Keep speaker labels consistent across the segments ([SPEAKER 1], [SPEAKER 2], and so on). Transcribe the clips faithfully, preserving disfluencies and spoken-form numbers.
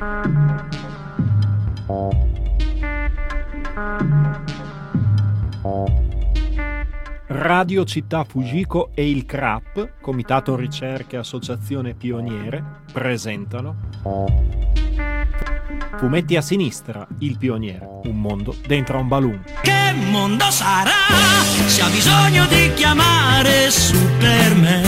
[SPEAKER 1] Radio Città Fujiko e il C R A P, Comitato Ricerche Associazione Pioniere, presentano Fumetti a sinistra, il pioniere, un mondo dentro a un balloon.
[SPEAKER 2] Che mondo sarà se ha bisogno di chiamare Superman?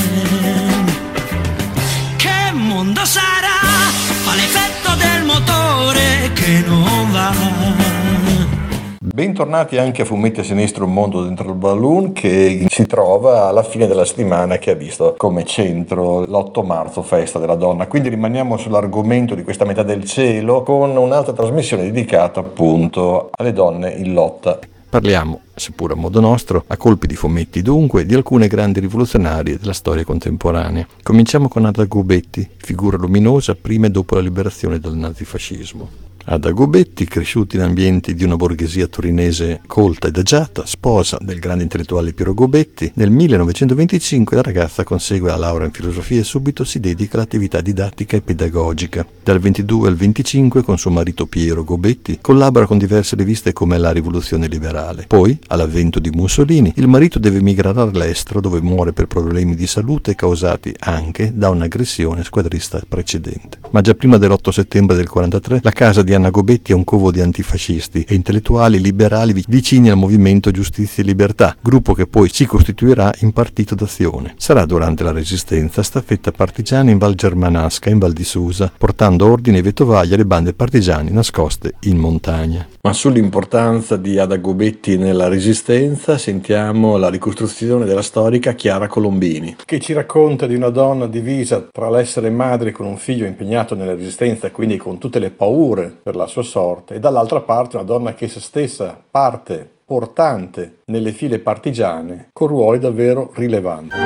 [SPEAKER 2] Che mondo sarà? Fa l'effetto del motore che non va.
[SPEAKER 3] Bentornati anche a Fumetti a Sinistra, un mondo dentro il balloon, che si trova alla fine della settimana che ha visto come centro l'otto marzo, festa della donna. Quindi rimaniamo sull'argomento di questa metà del cielo con un'altra trasmissione dedicata appunto alle donne in lotta.
[SPEAKER 4] Parliamo, seppur a modo nostro, a colpi di fumetti dunque, di alcune grandi rivoluzionarie della storia contemporanea. Cominciamo con Ada Gobetti, figura luminosa prima e dopo la liberazione dal nazifascismo. Ada Gobetti, cresciuta in ambienti di una borghesia torinese colta ed agiata, sposa del grande intellettuale Piero Gobetti, nel millenovecentoventicinque la ragazza consegue la laurea in filosofia e subito si dedica all'attività didattica e pedagogica. Dal ventidue al venticinque, con suo marito Piero Gobetti, collabora con diverse riviste come La Rivoluzione Liberale. Poi, all'avvento di Mussolini, il marito deve emigrare all'estero, dove muore per problemi di salute causati anche da un'aggressione squadrista precedente. Ma già prima dell'otto settembre del quarantatré, la casa di Anna Gobetti è un covo di antifascisti e intellettuali liberali vicini al movimento Giustizia e Libertà, gruppo che poi si costituirà in partito d'azione. Sarà durante la Resistenza staffetta partigiana in Val Germanasca, in Val di Susa, portando ordine e vetovaglie alle bande partigiane nascoste in montagna.
[SPEAKER 3] Ma sull'importanza di Ada Gobetti nella Resistenza sentiamo la ricostruzione della storica Chiara Colombini, che ci racconta di una donna divisa tra l'essere madre con un figlio impegnato nella Resistenza, quindi con tutte le paure per la sua sorte, e dall'altra parte una donna che essa stessa parte portante nelle file partigiane con ruoli davvero rilevanti.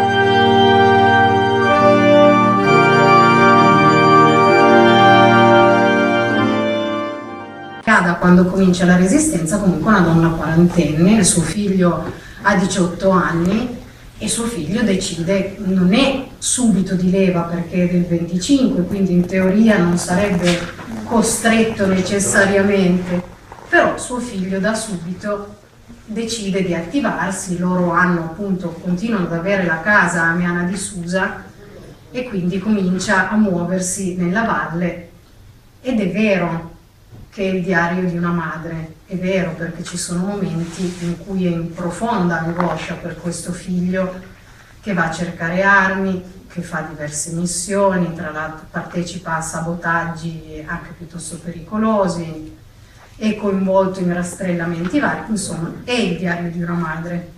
[SPEAKER 5] Ada, quando comincia la Resistenza, comunque una donna quarantenne, il suo figlio ha diciotto anni e suo figlio decide, non è subito di leva perché è del venticinque, quindi in teoria non sarebbe costretto necessariamente, però suo figlio da subito decide di attivarsi. Loro hanno appunto, continuano ad avere la casa a Miana di Susa e quindi comincia a muoversi nella valle. Ed è vero che è il diario di una madre, è vero, perché ci sono momenti in cui è in profonda angoscia per questo figlio che va a cercare armi, che fa diverse missioni, tra l'altro partecipa a sabotaggi anche piuttosto pericolosi, è coinvolto in rastrellamenti vari, insomma è il diario di una madre.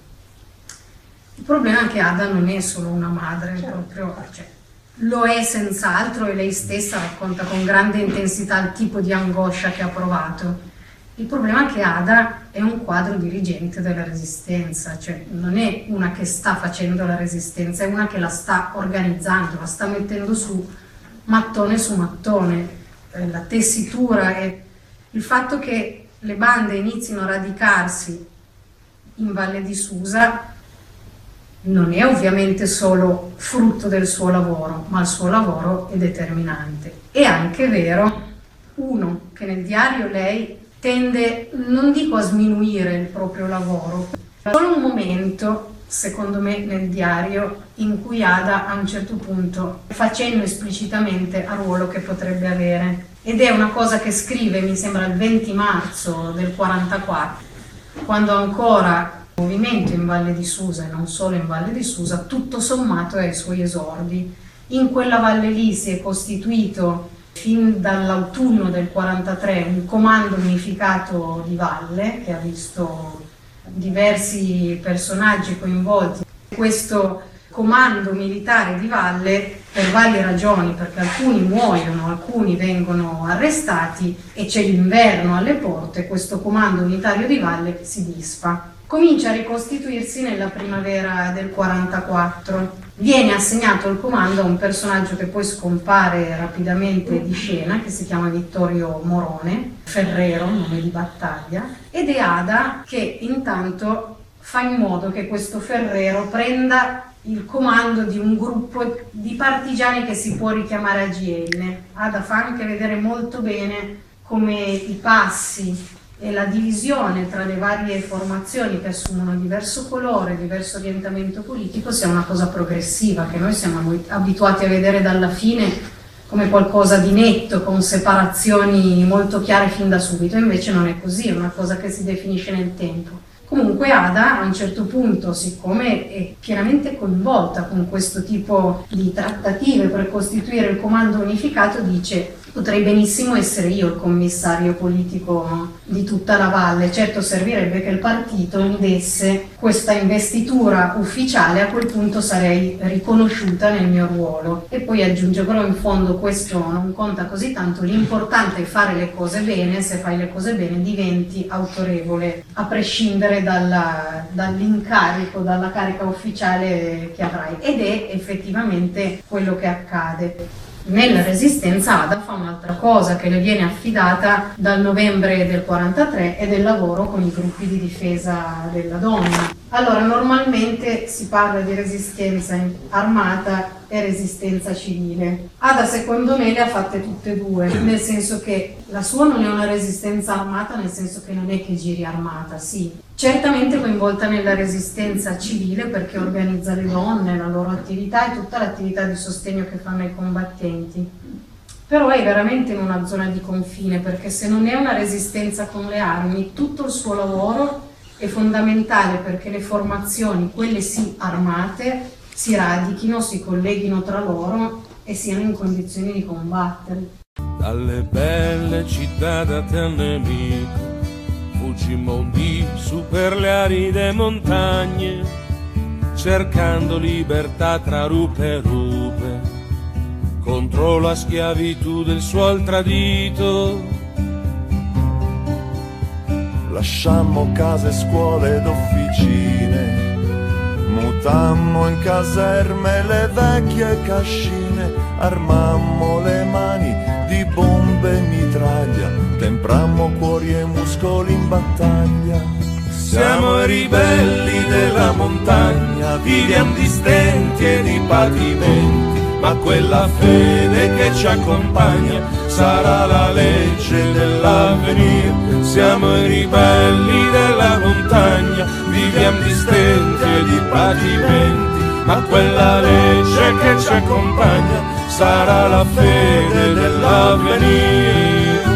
[SPEAKER 5] Il problema è che Ada non è solo una madre, proprio, cioè, lo è senz'altro, e lei stessa racconta con grande intensità il tipo di angoscia che ha provato. Il problema è che Ada è un quadro dirigente della Resistenza, cioè non è una che sta facendo la Resistenza, è una che la sta organizzando, la sta mettendo su mattone su mattone. Eh, la tessitura e il fatto che le bande inizino a radicarsi in Valle di Susa non è ovviamente solo frutto del suo lavoro, ma il suo lavoro è determinante. È anche vero, uno, che nel diario lei tende, non dico a sminuire il proprio lavoro, solo un momento, secondo me, nel diario in cui Ada a un certo punto fa cenno esplicitamente al ruolo che potrebbe avere, ed è una cosa che scrive, mi sembra, il venti marzo del quarantaquattro, quando ancora il movimento in Valle di Susa, e non solo in Valle di Susa, tutto sommato è ai suoi esordi. In quella valle lì si è costituito fin dall'autunno del quarantatré un comando unificato di valle che ha visto diversi personaggi coinvolti. Questo comando militare di valle, per varie ragioni, perché alcuni muoiono, alcuni vengono arrestati e c'è l'inverno alle porte, questo comando unitario di valle si disfa. Comincia a ricostituirsi nella primavera del quarantaquattro. Viene assegnato il comando a un personaggio che poi scompare rapidamente di scena, che si chiama Vittorio Morone, Ferrero, nome di battaglia, ed è Ada che intanto fa in modo che questo Ferrero prenda il comando di un gruppo di partigiani che si può richiamare a G N. Ada fa anche vedere molto bene come i passi e la divisione tra le varie formazioni che assumono diverso colore, diverso orientamento politico sia una cosa progressiva, che noi siamo abituati a vedere dalla fine come qualcosa di netto, con separazioni molto chiare fin da subito, invece non è così, è una cosa che si definisce nel tempo. Comunque Ada a un certo punto, siccome è pienamente coinvolta con questo tipo di trattative per costituire il comando unificato, dice: potrei benissimo essere io il commissario politico di tutta la valle, certo servirebbe che il partito mi desse questa investitura ufficiale, a quel punto sarei riconosciuta nel mio ruolo. E poi aggiunge: però in fondo questo non conta così tanto, l'importante è fare le cose bene, se fai le cose bene diventi autorevole, a prescindere dalla, dall'incarico, dalla carica ufficiale che avrai. Ed è effettivamente quello che accade. Nella Resistenza Ada fa un'altra cosa che le viene affidata dal novembre del quarantatré, ed è il lavoro con i gruppi di difesa della donna. Allora, normalmente si parla di resistenza armata e resistenza civile. Ada, secondo me, le ha fatte tutte e due, nel senso che la sua non è una resistenza armata, nel senso che non è che giri armata, sì. Certamente coinvolta nella resistenza civile perché organizza le donne, la loro attività e tutta l'attività di sostegno che fanno ai combattenti. Però è veramente in una zona di confine, perché se non è una resistenza con le armi, tutto il suo lavoro è fondamentale perché le formazioni, quelle sì armate, si radichino, si colleghino tra loro e siano in condizioni di combattere.
[SPEAKER 6] Dalle belle città date al nemico fuggimmo di su per le aride montagne, cercando libertà tra rupe e rupe, contro la schiavitù del suol tradito.
[SPEAKER 7] Lasciammo case, scuole ed officine, mutammo in caserme le vecchie cascine, armammo le mani di bombe e mitraglia, temprammo cuori e muscoli in battaglia.
[SPEAKER 6] Siamo i ribelli della montagna, viviamo di stenti e di patimenti, ma quella fede che ci accompagna sarà la legge dell'avvenire. Siamo i ribelli della montagna, viviamo di stenti e di patimenti, ma quella legge che ci accompagna sarà la fede dell'avvenire.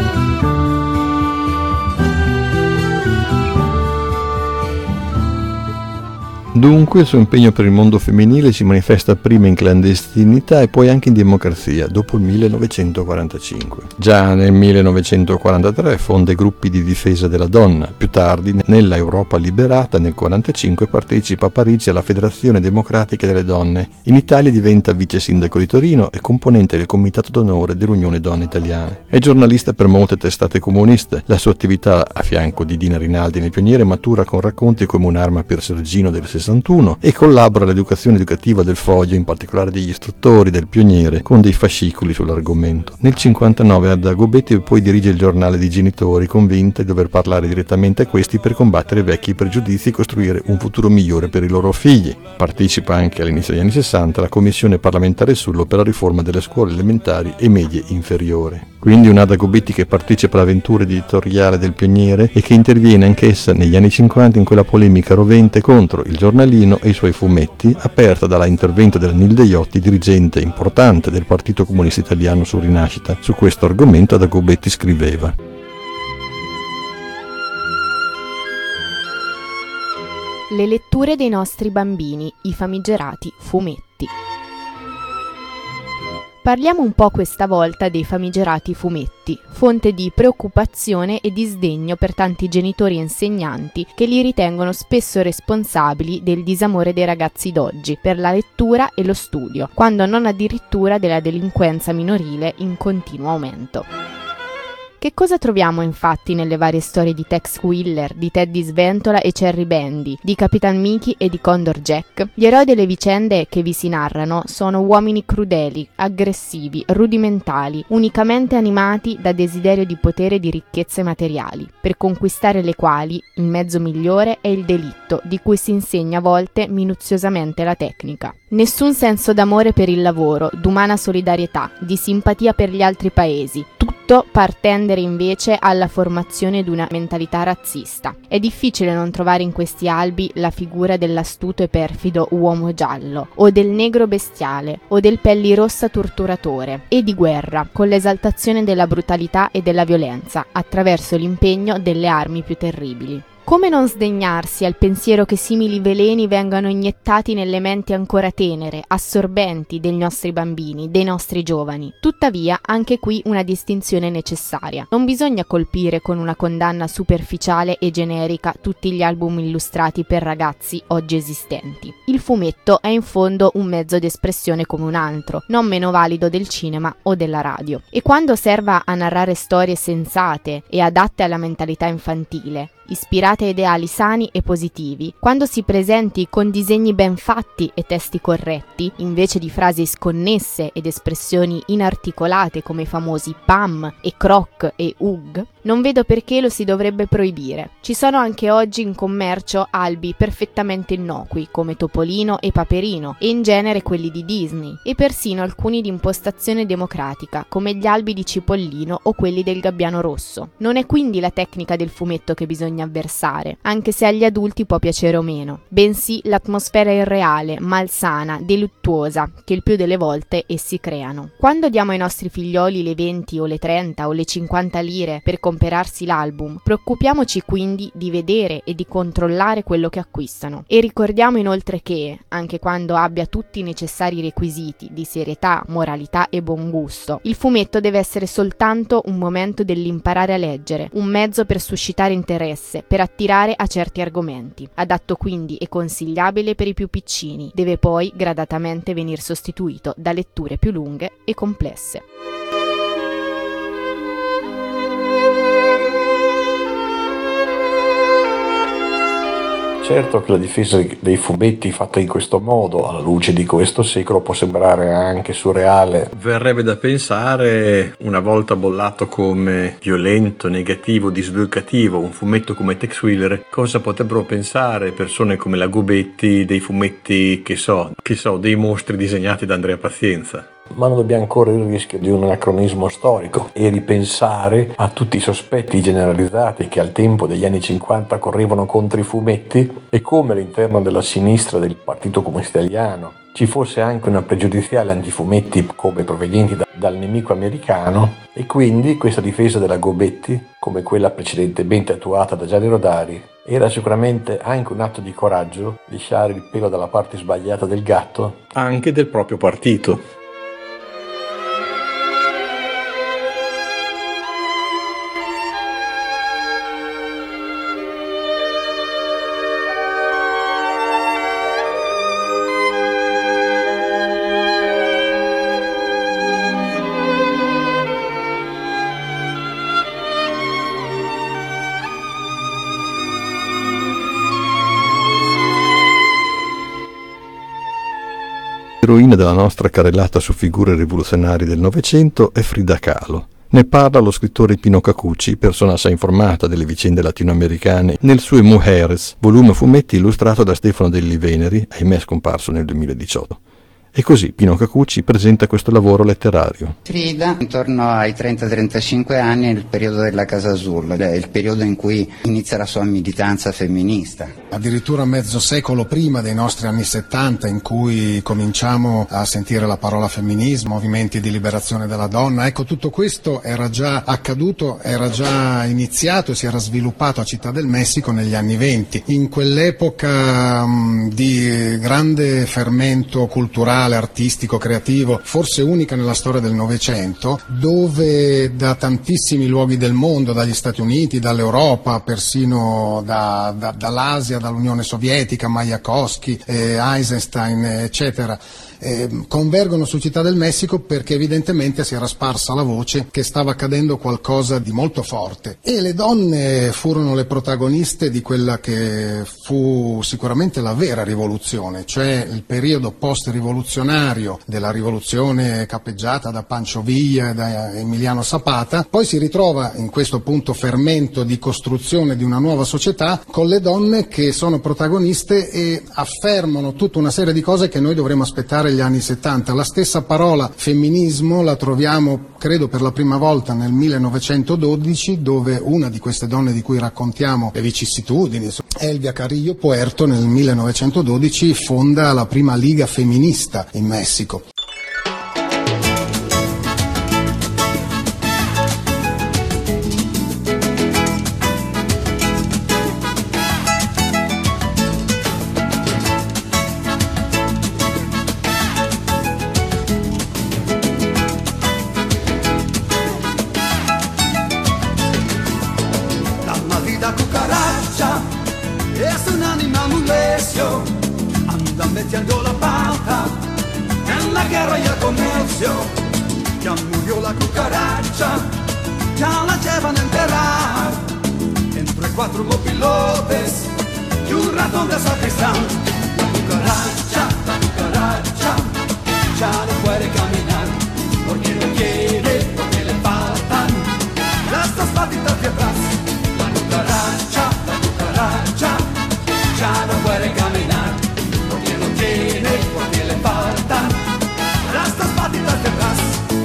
[SPEAKER 4] Dunque il suo impegno per il mondo femminile si manifesta prima in clandestinità e poi anche in democrazia, dopo il millenovecentoquarantacinque. Già nel millenovecentoquarantatré fonda i gruppi di difesa della donna, più tardi nella Europa liberata nel quarantacinque partecipa a Parigi alla Federazione Democratica delle Donne. In Italia diventa vice sindaco di Torino e componente del Comitato d'Onore dell'Unione Donne Italiane. È giornalista per molte testate comuniste, la sua attività a fianco di Dina Rinaldi nel Pioniere matura con racconti come Un'arma per Sergino del sessantuno e collabora all'educazione educativa del Foglio, in particolare degli istruttori del Pioniere, con dei fascicoli sull'argomento. Nel cinquantanove Ada Gobetti poi dirige il giornale di genitori, convinta di dover parlare direttamente a questi per combattere vecchi pregiudizi e costruire un futuro migliore per i loro figli. Partecipa anche all'inizio degli anni sessanta alla Commissione parlamentare Sullo per la riforma delle scuole elementari e medie inferiori. Quindi un'Ada Gobetti che partecipa all'avventura editoriale del Pioniere e che interviene anch'essa negli anni cinquanta in quella polemica rovente contro il giornalino e i suoi fumetti, aperta dall'intervento della Nilde Iotti, dirigente importante del Partito Comunista Italiano su Rinascita. Su questo argomento Ada Gobetti scriveva:
[SPEAKER 8] le letture dei nostri bambini, i famigerati fumetti. Parliamo un po' questa volta dei famigerati fumetti, fonte di preoccupazione e di sdegno per tanti genitori e insegnanti che li ritengono spesso responsabili del disamore dei ragazzi d'oggi per la lettura e lo studio, quando non addirittura della delinquenza minorile in continuo aumento. Che cosa troviamo infatti nelle varie storie di Tex Willer, di Teddy Sventola e Cherry Bandy, di Capitan Mickey e di Condor Jack? Gli eroi delle vicende che vi si narrano sono uomini crudeli, aggressivi, rudimentali, unicamente animati da desiderio di potere e di ricchezze materiali, per conquistare le quali il mezzo migliore è il delitto, di cui si insegna a volte minuziosamente la tecnica. Nessun senso d'amore per il lavoro, d'umana solidarietà, di simpatia per gli altri paesi, tutto par tendere invece alla formazione di una mentalità razzista. È difficile non trovare in questi albi la figura dell'astuto e perfido uomo giallo, o del negro bestiale, o del pellirossa torturatore, e di guerra, con l'esaltazione della brutalità e della violenza, attraverso l'impegno delle armi più terribili. Come non sdegnarsi al pensiero che simili veleni vengano iniettati nelle menti ancora tenere, assorbenti dei nostri bambini, dei nostri giovani? Tuttavia, anche qui una distinzione necessaria. Non bisogna colpire con una condanna superficiale e generica tutti gli album illustrati per ragazzi oggi esistenti. Il fumetto è in fondo un mezzo d'espressione come un altro, non meno valido del cinema o della radio. E quando serva a narrare storie sensate e adatte alla mentalità infantile, ispirate a ideali sani e positivi, quando si presenti con disegni ben fatti e testi corretti, invece di frasi sconnesse ed espressioni inarticolate come i famosi Pam e Croc e Ugg, non vedo perché lo si dovrebbe proibire. Ci sono anche oggi in commercio albi perfettamente innocui come Topolino e Paperino, e in genere quelli di Disney, e persino alcuni di impostazione democratica come gli albi di Cipollino o quelli del Gabbiano Rosso. Non è quindi la tecnica del fumetto che bisogna avversare, anche se agli adulti può piacere o meno, bensì l'atmosfera irreale, malsana, deluttuosa che il più delle volte essi creano. Quando diamo ai nostri figlioli le venti o le trenta o le cinquanta lire per comperarsi l'album, preoccupiamoci quindi di vedere e di controllare quello che acquistano, e ricordiamo inoltre che, anche quando abbia tutti i necessari requisiti di serietà, moralità e buon gusto, il fumetto deve essere soltanto un momento dell'imparare a leggere, un mezzo per suscitare interesse, per attirare a certi argomenti, adatto quindi e consigliabile per i più piccini, deve poi gradatamente venir sostituito da letture più lunghe e complesse.
[SPEAKER 3] Certo che la difesa dei fumetti fatta in questo modo, alla luce di questo secolo, può sembrare anche surreale. Verrebbe da pensare, una volta bollato come violento, negativo, disvocativo, un fumetto come Tex Willer, cosa potrebbero pensare persone come la Gobetti dei fumetti, che so, che so, dei mostri disegnati da Andrea Pazienza. Ma non dobbiamo correre il rischio di un anacronismo storico e ripensare a tutti i sospetti generalizzati che al tempo degli anni cinquanta correvano contro i fumetti, e come all'interno della sinistra del Partito Comunista Italiano ci fosse anche una pregiudiziale antifumetti come provenienti da, dal nemico americano, e quindi questa difesa della Gobetti, come quella precedentemente attuata da Gianni Rodari, era sicuramente anche un atto di coraggio, lisciare il pelo dalla parte sbagliata del gatto, anche del proprio partito.
[SPEAKER 4] L'eroina della nostra carrellata su figure rivoluzionarie del Novecento è Frida Kahlo. Ne parla lo scrittore Pino Cacucci, persona assai informata delle vicende latinoamericane, nel suo Mujeres, volume fumetti illustrato da Stefano Delli Veneri, ahimè scomparso nel duemiladiciotto. E così Pino Cacucci presenta questo lavoro letterario.
[SPEAKER 9] Frida, intorno ai trenta trentacinque anni, è il periodo della Casa Azzurra, è il periodo in cui inizia la sua militanza femminista.
[SPEAKER 10] Addirittura mezzo secolo prima dei nostri anni settanta, in cui cominciamo a sentire la parola femminismo, movimenti di liberazione della donna, ecco, tutto questo era già accaduto, era già iniziato e si era sviluppato a Città del Messico negli anni venti. In quell'epoca mh, di grande fermento culturale, culturale, artistico, creativo, forse unica nella storia del Novecento, dove da tantissimi luoghi del mondo, dagli Stati Uniti, dall'Europa, persino da, da, dall'Asia, dall'Unione Sovietica, Mayakovsky, eh, Eisenstein, eccetera, eh, convergono su Città del Messico perché evidentemente si era sparsa la voce che stava accadendo qualcosa di molto forte, e le donne furono le protagoniste di quella che fu sicuramente la vera rivoluzione, cioè il periodo post-rivoluzionario della rivoluzione capeggiata da Pancho Villa e da Emiliano Zapata. Poi si ritrova in questo punto fermento di costruzione di una nuova società con le donne che sono protagoniste e affermano tutta una serie di cose che noi dovremo aspettare gli anni settanta. La stessa parola femminismo la troviamo, credo, per la prima volta nel millenovecentododici, dove una di queste donne di cui raccontiamo le vicissitudini, Elvia Carrillo Puerto, nel millenovecentododici fonda la prima liga femminista in Messico.
[SPEAKER 2] Metiendo la pata en la guerra y el comercio. Ya murió la cucaracha, ya la llevan a enterrar entre cuatro mopilotes y un ratón de sacristán. La cucaracha, la cucaracha, ya no puede caminar porque no quiere, porque le faltan las dos patitas de atrás. La cucaracha, la cucaracha, ya no puede caminar. Porque le faltan las dos patitas de atrás.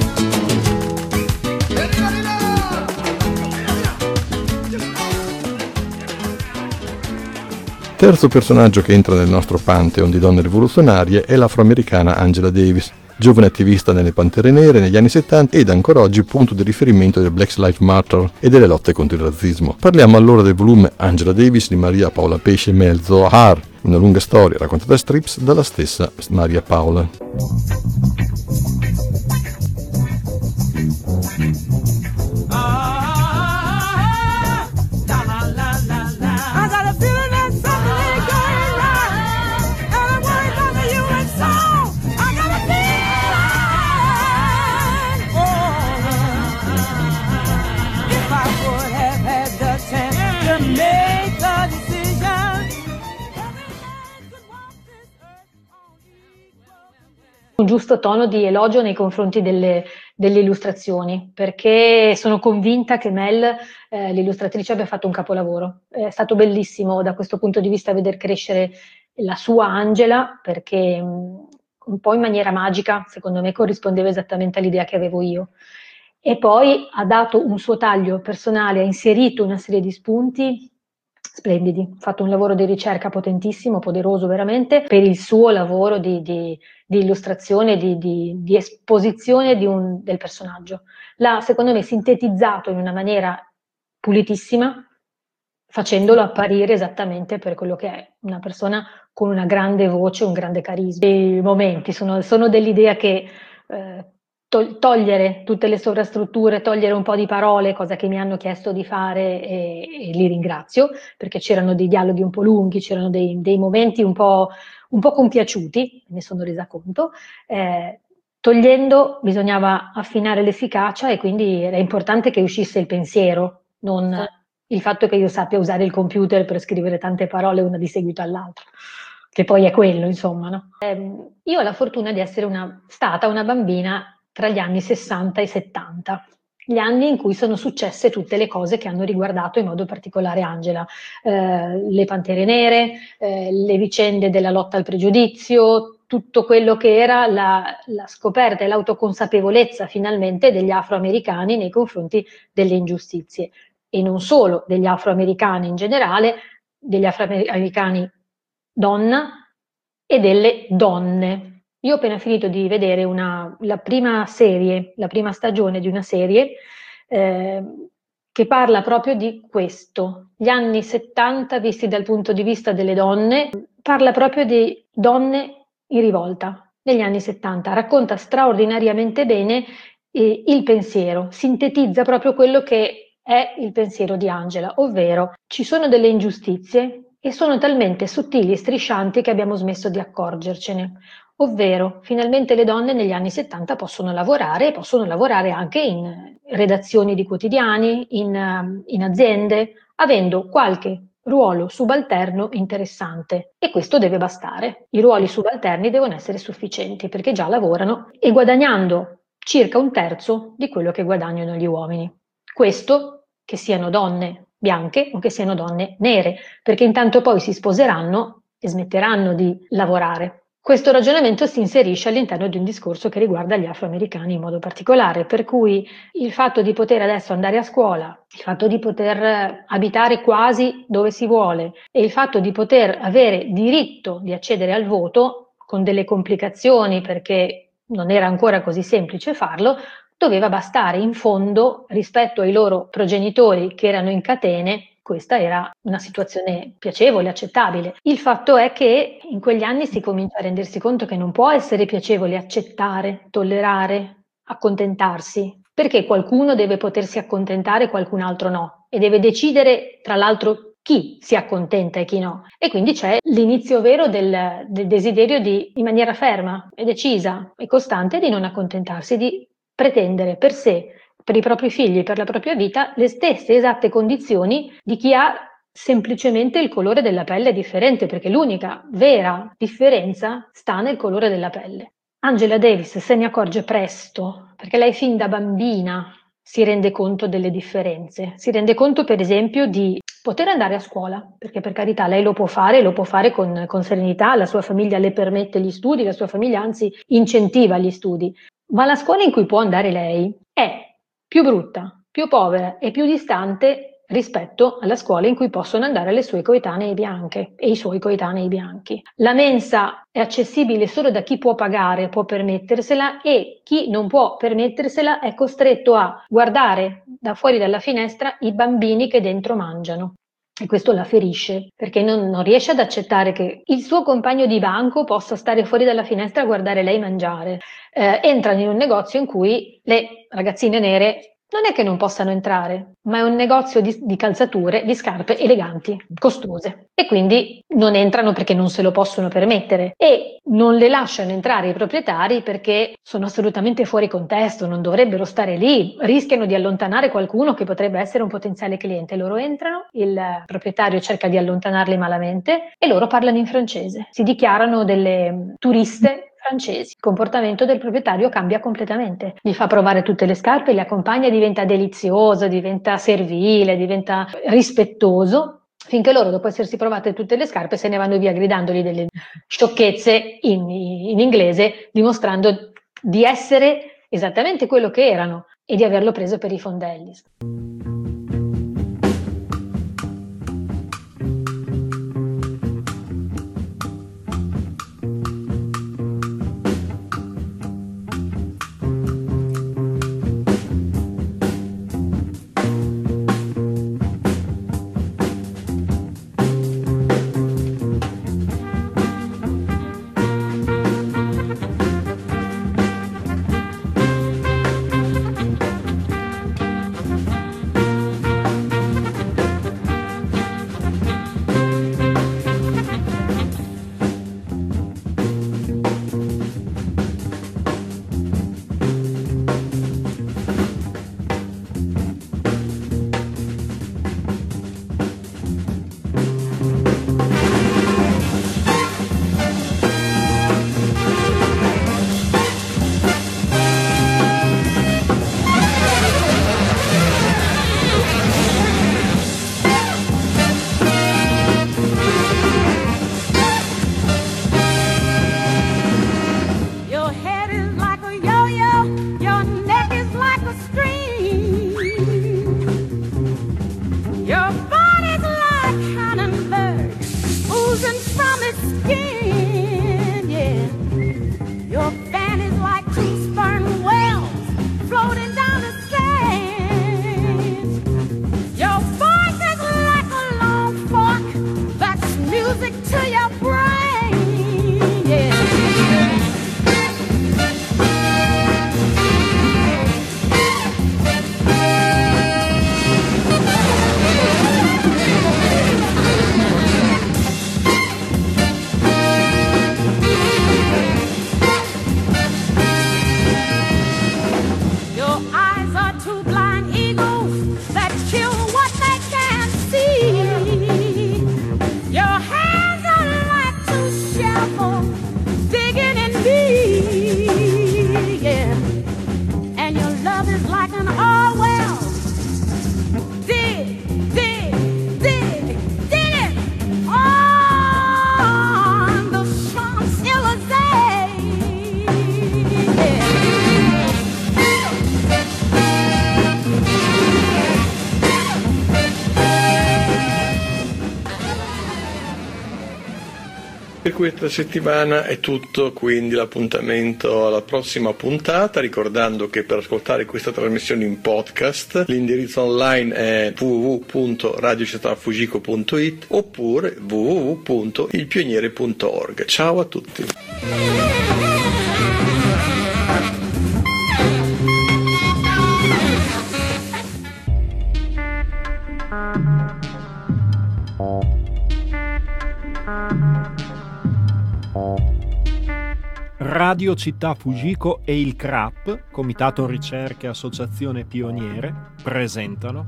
[SPEAKER 4] Terzo personaggio che entra nel nostro pantheon di donne rivoluzionarie è l'afroamericana Angela Davis, giovane attivista nelle Pantere Nere negli anni settanta ed ancora oggi punto di riferimento del Black Lives Matter e delle lotte contro il razzismo. Parliamo allora del volume Angela Davis di Maria Paola Pesce Mel Zohar, una lunga storia raccontata a strips dalla stessa Maria Paola.
[SPEAKER 11] Un giusto tono di elogio nei confronti delle, delle illustrazioni, perché sono convinta che Mel, eh, l'illustratrice, abbia fatto un capolavoro. È stato bellissimo da questo punto di vista vedere crescere la sua Angela, perché mh, un po' in maniera magica, secondo me, corrispondeva esattamente all'idea che avevo io. E poi ha dato un suo taglio personale, ha inserito una serie di spunti splendidi, ha fatto un lavoro di ricerca potentissimo, poderoso veramente, per il suo lavoro di, di, di illustrazione, di, di, di esposizione di un, del personaggio. L'ha, secondo me, sintetizzato in una maniera pulitissima, facendolo apparire esattamente per quello che è, una persona con una grande voce, un grande carisma. I momenti sono, sono dell'idea che eh, togliere tutte le sovrastrutture, togliere un po' di parole, cosa che mi hanno chiesto di fare e, e li ringrazio, perché c'erano dei dialoghi un po' lunghi, c'erano dei, dei momenti un po', un po' compiaciuti, ne sono resa conto. Eh, togliendo bisognava affinare l'efficacia e quindi era importante che uscisse il pensiero, non sì. il fatto che io sappia usare il computer per scrivere tante parole una di seguito all'altra, che poi è quello, insomma. No? Eh, io ho la fortuna di essere una, stata una bambina tra gli anni sessanta e settanta, gli anni in cui sono successe tutte le cose che hanno riguardato in modo particolare Angela, eh, le Pantere Nere, eh, le vicende della lotta al pregiudizio, tutto quello che era la, la scoperta e l'autoconsapevolezza finalmente degli afroamericani nei confronti delle ingiustizie, e non solo degli afroamericani in generale, degli afroamericani donna e delle donne. Io ho appena finito di vedere una, la prima serie, la prima stagione di una serie eh, che parla proprio di questo, gli anni settanta visti dal punto di vista delle donne, parla proprio di donne in rivolta, negli anni settanta. Racconta straordinariamente bene eh, il pensiero, sintetizza proprio quello che è il pensiero di Angela, ovvero ci sono delle ingiustizie e sono talmente sottili e striscianti che abbiamo smesso di accorgercene. Ovvero, finalmente le donne negli anni settanta possono lavorare e possono lavorare anche in redazioni di quotidiani, in, in aziende, avendo qualche ruolo subalterno interessante. E questo deve bastare. I ruoli subalterni devono essere sufficienti perché già lavorano e guadagnando circa un terzo di quello che guadagnano gli uomini. Questo che siano donne bianche o che siano donne nere, perché intanto poi si sposeranno e smetteranno di lavorare. Questo ragionamento si inserisce all'interno di un discorso che riguarda gli afroamericani in modo particolare, per cui il fatto di poter adesso andare a scuola, il fatto di poter abitare quasi dove si vuole e il fatto di poter avere diritto di accedere al voto, con delle complicazioni perché non era ancora così semplice farlo, doveva bastare. In fondo, rispetto ai loro progenitori che erano in catene, questa era una situazione piacevole, accettabile. Il fatto è che in quegli anni si comincia a rendersi conto che non può essere piacevole accettare, tollerare, accontentarsi, perché qualcuno deve potersi accontentare e qualcun altro no, e deve decidere tra l'altro chi si accontenta e chi no. E quindi c'è l'inizio vero del, del desiderio di, in maniera ferma e decisa e costante, di non accontentarsi, di pretendere per sé, per i propri figli, per la propria vita, le stesse esatte condizioni di chi ha semplicemente il colore della pelle differente, perché l'unica vera differenza sta nel colore della pelle. Angela Davis se ne accorge presto, perché lei fin da bambina si rende conto delle differenze, si rende conto per esempio di poter andare a scuola, perché per carità lei lo può fare, lo può fare con, con serenità, la sua famiglia le permette gli studi, la sua famiglia anzi incentiva gli studi, ma la scuola in cui può andare lei è più brutta, più povera e più distante rispetto alla scuola in cui possono andare le sue coetanee bianche e i suoi coetanei bianchi. La mensa è accessibile solo da chi può pagare, può permettersela, e chi non può permettersela è costretto a guardare da fuori dalla finestra i bambini che dentro mangiano. E questo la ferisce, perché non, non riesce ad accettare che il suo compagno di banco possa stare fuori dalla finestra a guardare lei mangiare. Eh, entrano in un negozio in cui le ragazzine nere non è che non possano entrare, ma è un negozio di, di calzature, di scarpe eleganti, costose, e quindi non entrano perché non se lo possono permettere e non le lasciano entrare i proprietari perché sono assolutamente fuori contesto, non dovrebbero stare lì, rischiano di allontanare qualcuno che potrebbe essere un potenziale cliente. Loro entrano, il proprietario cerca di allontanarli malamente e loro parlano in francese, si dichiarano delle turiste francesi. Il comportamento del proprietario cambia completamente, gli fa provare tutte le scarpe, li accompagna, diventa delizioso, diventa servile, diventa rispettoso, finché loro, dopo essersi provate tutte le scarpe, se ne vanno via gridandogli delle sciocchezze in, in inglese, dimostrando di essere esattamente quello che erano e di averlo preso per i fondelli.
[SPEAKER 3] Per questa settimana è tutto, quindi l'appuntamento alla prossima puntata, ricordando che per ascoltare questa trasmissione in podcast l'indirizzo online è w w w punto radio città fugico punto i t oppure w w w punto il pioniere punto org. Ciao a tutti.
[SPEAKER 1] Radio Città Fugico e il C R A P, Comitato Ricerche Associazione Pioniere, presentano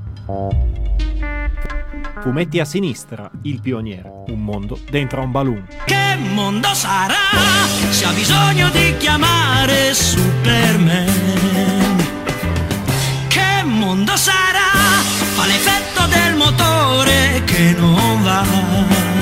[SPEAKER 1] Fumetti a sinistra, Il Pioniere, un mondo dentro a un balloon.
[SPEAKER 12] Che mondo sarà se ha bisogno di chiamare Superman? Che mondo sarà? Fa l'effetto del motore che non va.